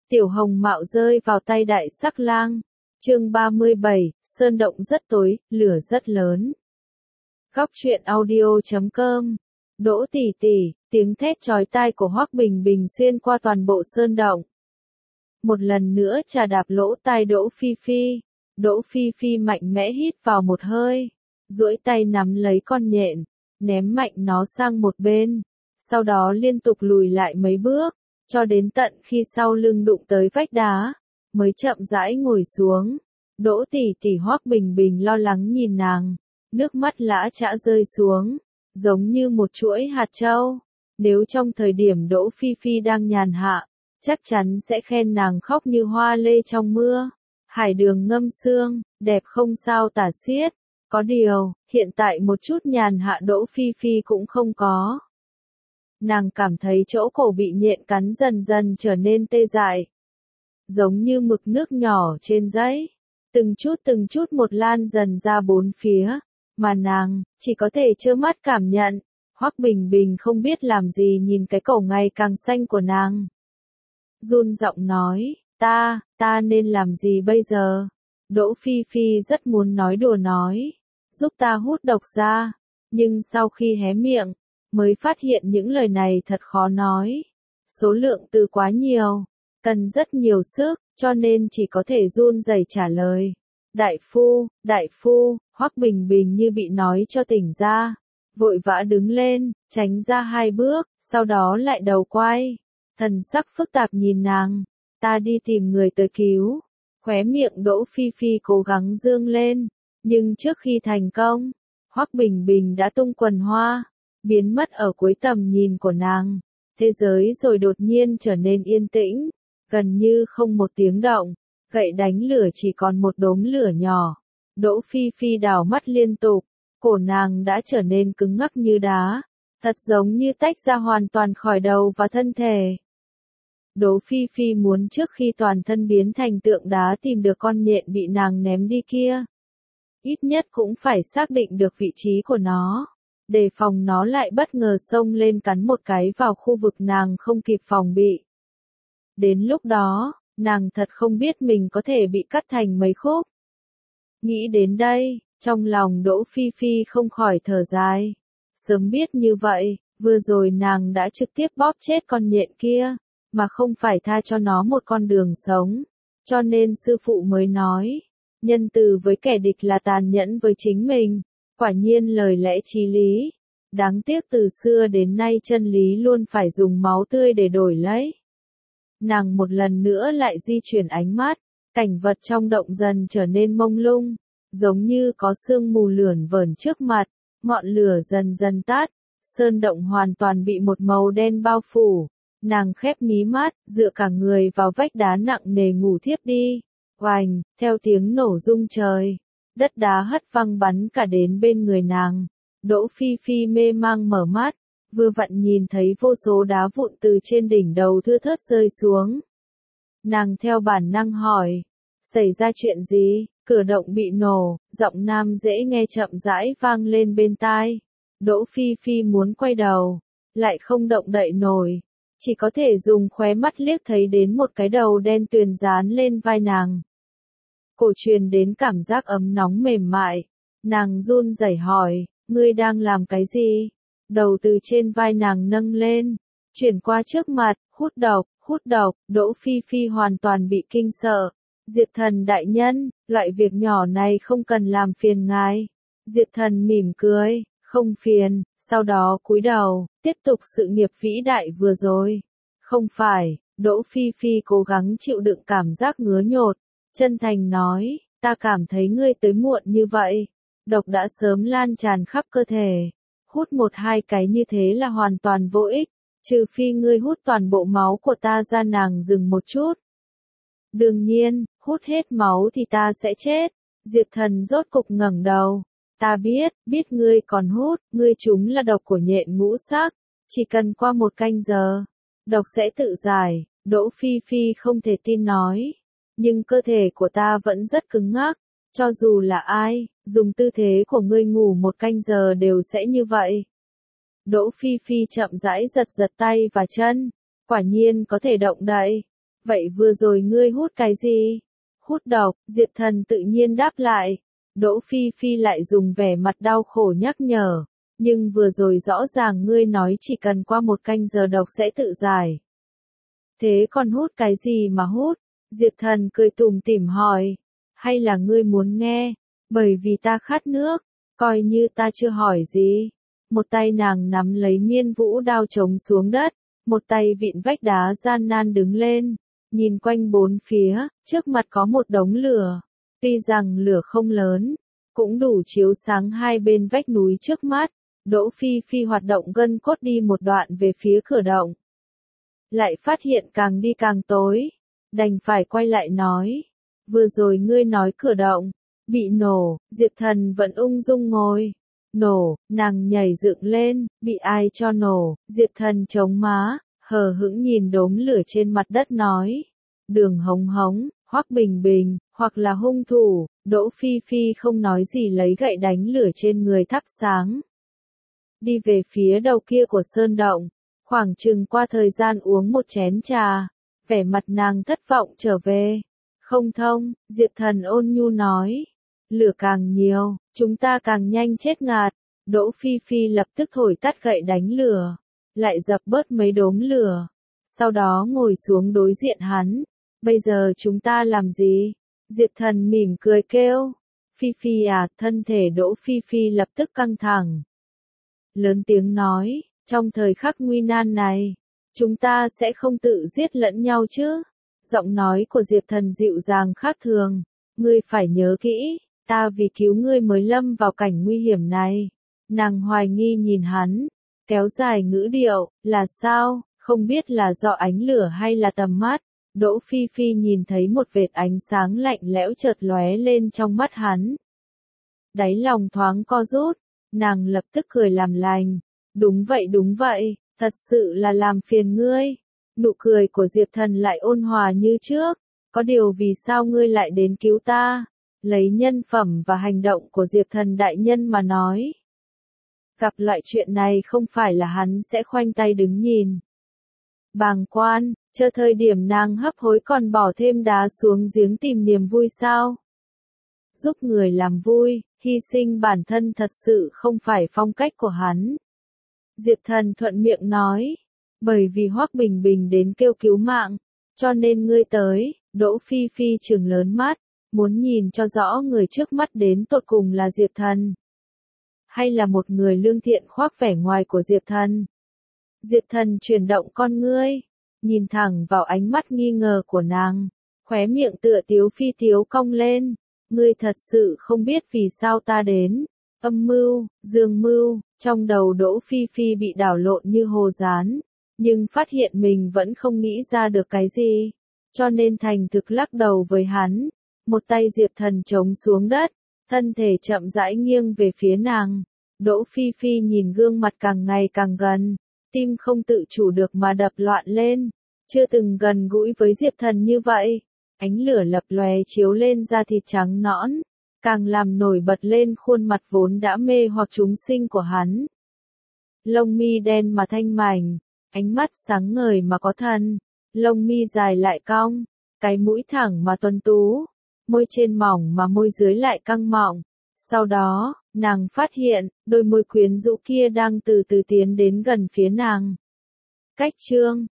Tiểu Hồng Mạo rơi vào tay Đại Sắc Lang. Chương 37, sơn động rất tối, lửa rất lớn. Góc truyện audio.com. Đỗ tỷ tỷ, tiếng thét chói tai của Hoắc Bình Bình xuyên qua toàn bộ sơn động. Một lần nữa trà đạp lỗ tai Đỗ Phi Phi. Đỗ Phi Phi mạnh mẽ hít vào một hơi, duỗi tay nắm lấy con nhện, ném mạnh nó sang một bên, sau đó liên tục lùi lại mấy bước, cho đến tận khi sau lưng đụng tới vách đá, mới chậm rãi ngồi xuống. Đỗ tỷ tỷ Hoắc Bình Bình lo lắng nhìn nàng, nước mắt lã chã rơi xuống, giống như một chuỗi hạt châu. Nếu trong thời điểm Đỗ Phi Phi đang nhàn hạ, chắc chắn sẽ khen nàng khóc như hoa lê trong mưa. Hải đường ngâm sương, đẹp không sao tả xiết. Có điều, hiện tại một chút nhàn hạ Đỗ Phi Phi cũng không có. Nàng cảm thấy chỗ cổ bị nhện cắn dần dần trở nên tê dại, giống như mực nước nhỏ trên giấy, từng chút một lan dần ra bốn phía, mà nàng chỉ có thể trơ mắt cảm nhận. Hoắc Bình Bình không biết làm gì nhìn cái cổ ngày càng xanh của nàng, run giọng nói, ta nên làm gì bây giờ? Đỗ Phi Phi rất muốn nói đùa nói, giúp ta hút độc ra, nhưng sau khi hé miệng, mới phát hiện những lời này thật khó nói. Số lượng từ quá nhiều, cần rất nhiều sức, cho nên chỉ có thể run rẩy trả lời. Đại phu, Hoắc Bình Bình như bị nói cho tỉnh ra, vội vã đứng lên, tránh ra hai bước, sau đó lại đầu quay, thần sắc phức tạp nhìn nàng, ta đi tìm người tới cứu. Khóe miệng Đỗ Phi Phi cố gắng dương lên, nhưng trước khi thành công, Hoắc Bình Bình đã tung quần hoa, biến mất ở cuối tầm nhìn của nàng. Thế giới rồi đột nhiên trở nên yên tĩnh, gần như không một tiếng động, gậy đánh lửa chỉ còn một đốm lửa nhỏ. Đỗ Phi Phi đảo mắt liên tục, cổ nàng đã trở nên cứng ngắc như đá, thật giống như tách ra hoàn toàn khỏi đầu và thân thể. Đỗ Phi Phi muốn trước khi toàn thân biến thành tượng đá tìm được con nhện bị nàng ném đi kia. Ít nhất cũng phải xác định được vị trí của nó, đề phòng nó lại bất ngờ xông lên cắn một cái vào khu vực nàng không kịp phòng bị. Đến lúc đó, nàng thật không biết mình có thể bị cắt thành mấy khúc. Nghĩ đến đây, trong lòng Đỗ Phi Phi không khỏi thở dài. Sớm biết như vậy, vừa rồi nàng đã trực tiếp bóp chết con nhện kia, mà không phải tha cho nó một con đường sống. Cho nên sư phụ mới nói, nhân từ với kẻ địch là tàn nhẫn với chính mình. Quả nhiên lời lẽ chí lý. Đáng tiếc từ xưa đến nay chân lý luôn phải dùng máu tươi để đổi lấy. Nàng một lần nữa lại di chuyển ánh mắt, cảnh vật trong động dần trở nên mông lung, giống như có sương mù lởn vởn trước mặt, ngọn lửa dần dần tắt, sơn động hoàn toàn bị một màu đen bao phủ. Nàng khép mí mắt, dựa cả người vào vách đá nặng nề ngủ thiếp đi. Oành, theo tiếng nổ rung trời, đất đá hất văng bắn cả đến bên người nàng. Đỗ Phi Phi mê mang mở mắt, vừa vặn nhìn thấy vô số đá vụn từ trên đỉnh đầu thưa thớt rơi xuống. Nàng theo bản năng hỏi, xảy ra chuyện gì? Cửa động bị nổ, giọng nam dễ nghe chậm rãi vang lên bên tai. Đỗ Phi Phi muốn quay đầu, lại không động đậy nổi, chỉ có thể dùng khóe mắt liếc thấy đến một cái đầu đen tuyền dán lên vai nàng. Cổ truyền đến cảm giác ấm nóng mềm mại, nàng run rẩy hỏi, ngươi đang làm cái gì? Đầu từ trên vai nàng nâng lên, chuyển qua trước mặt, hút độc, Đỗ Phi Phi hoàn toàn bị kinh sợ. Diệt Thần đại nhân, loại việc nhỏ này không cần làm phiền ngài. Diệt Thần mỉm cười, không phiền, sau đó cúi đầu, tiếp tục sự nghiệp vĩ đại vừa rồi. Không phải, Đỗ Phi Phi cố gắng chịu đựng cảm giác ngứa nhột, chân thành nói, ta cảm thấy ngươi tới muộn như vậy. Độc đã sớm lan tràn khắp cơ thể. Hút một hai cái như thế là hoàn toàn vô ích, trừ phi ngươi hút toàn bộ máu của ta ra. Nàng dừng một chút. Đương nhiên, hút hết máu thì ta sẽ chết. Diệt Thần rốt cục ngẩng đầu. Ta biết ngươi còn hút, ngươi chúng là độc của nhện ngũ sắc. Chỉ cần qua một canh giờ, độc sẽ tự giải. Đỗ Phi Phi không thể tin nói. Nhưng cơ thể của ta vẫn rất cứng ngắc. Cho dù là ai, dùng tư thế của ngươi ngủ một canh giờ đều sẽ như vậy. Đỗ Phi Phi chậm rãi giật tay và chân, quả nhiên có thể động đậy. Vậy vừa rồi ngươi hút cái gì? Hút độc, Diệp Thần tự nhiên đáp lại. Đỗ Phi Phi lại dùng vẻ mặt đau khổ nhắc nhở. Nhưng vừa rồi rõ ràng ngươi nói chỉ cần qua 1 canh giờ độc sẽ tự giải. Thế còn hút cái gì mà hút? Diệp Thần cười tủm tỉm hỏi. Hay là ngươi muốn nghe? Bởi vì ta khát nước, coi như ta chưa hỏi gì. Một tay nàng nắm lấy Miên Vũ đao chống xuống đất, một tay vịn vách đá gian nan đứng lên, nhìn quanh bốn phía, trước mặt có một đống lửa. Tuy rằng lửa không lớn, cũng đủ chiếu sáng hai bên vách núi trước mắt. Đỗ Phi Phi hoạt động gân cốt đi một đoạn về phía cửa động. Lại phát hiện càng đi càng tối, đành phải quay lại nói. Vừa rồi ngươi nói cửa động bị nổ, Diệp Thần vẫn ung dung ngồi. Nổ, nàng nhảy dựng lên, bị ai cho nổ? Diệp Thần chống má, hờ hững nhìn đốm lửa trên mặt đất nói. Đường Hống Hống, Hoắc Bình Bình, hoặc là hung thủ. Đỗ Phi Phi không nói gì lấy gậy đánh lửa trên người thắp sáng. Đi về phía đầu kia của sơn động, khoảng chừng qua thời gian uống một chén trà, vẻ mặt nàng thất vọng trở về. Không thông, Diệp Thần ôn nhu nói. Lửa càng nhiều, chúng ta càng nhanh chết ngạt. Đỗ Phi Phi lập tức thổi tắt gậy đánh lửa, lại dập bớt mấy đốm lửa. Sau đó ngồi xuống đối diện hắn. Bây giờ chúng ta làm gì? Diệp Thần mỉm cười kêu. Phi Phi à, thân thể Đỗ Phi Phi lập tức căng thẳng. Lớn tiếng nói, trong thời khắc nguy nan này, chúng ta sẽ không tự giết lẫn nhau chứ? Giọng nói của Diệp Thần dịu dàng khác thường. Ngươi phải nhớ kỹ, ta vì cứu ngươi mới lâm vào cảnh nguy hiểm này. Nàng hoài nghi nhìn hắn, kéo dài ngữ điệu, là sao, không biết là do ánh lửa hay là tầm mắt. Đỗ Phi Phi nhìn thấy một vệt ánh sáng lạnh lẽo chợt lóe lên trong mắt hắn. Đáy lòng thoáng co rút, nàng lập tức cười làm lành. Đúng vậy, thật sự là làm phiền ngươi. Nụ cười của Diệp Thần lại ôn hòa như trước. Có điều vì sao ngươi lại đến cứu ta? Lấy nhân phẩm và hành động của Diệp Thần đại nhân mà nói. Gặp loại chuyện này không phải là hắn sẽ khoanh tay đứng nhìn. Bàng quan, chờ thời điểm nàng hấp hối còn bỏ thêm đá xuống giếng tìm niềm vui sao? Giúp người làm vui, hy sinh bản thân thật sự không phải phong cách của hắn. Diệp Thần thuận miệng nói. Bởi vì Hoắc Bình Bình đến kêu cứu mạng, cho nên ngươi tới. Đỗ Phi Phi trừng lớn mắt, muốn nhìn cho rõ người trước mắt đến tột cùng là Diệp Thần, hay là một người lương thiện khoác vẻ ngoài của Diệp Thần. Diệp Thần chuyển động con ngươi, nhìn thẳng vào ánh mắt nghi ngờ của nàng, khóe miệng tựa tiếu phi tiếu cong lên. Ngươi thật sự không biết vì sao ta đến. Âm mưu, dương mưu, trong đầu Đỗ Phi Phi bị đảo lộn như hồ rán, nhưng phát hiện mình vẫn không nghĩ ra được cái gì, cho nên thành thực lắc đầu với hắn. Một tay Diệp Thần chống xuống đất, thân thể chậm rãi nghiêng về phía nàng. Đỗ Phi Phi nhìn gương mặt càng ngày càng gần, tim không tự chủ được mà đập loạn lên. Chưa từng gần gũi với Diệp Thần như vậy. Ánh lửa lập lòe chiếu lên da thịt trắng nõn, càng làm nổi bật lên khuôn mặt vốn đã mê hoặc chúng sinh của hắn. Lông mi đen mà thanh mảnh, ánh mắt sáng ngời mà có thần, lông mi dài lại cong, cái mũi thẳng mà tuấn tú, môi trên mỏng mà môi dưới lại căng mọng. Sau đó, nàng phát hiện, đôi môi quyến rũ kia đang từ từ tiến đến gần phía nàng. Cách chương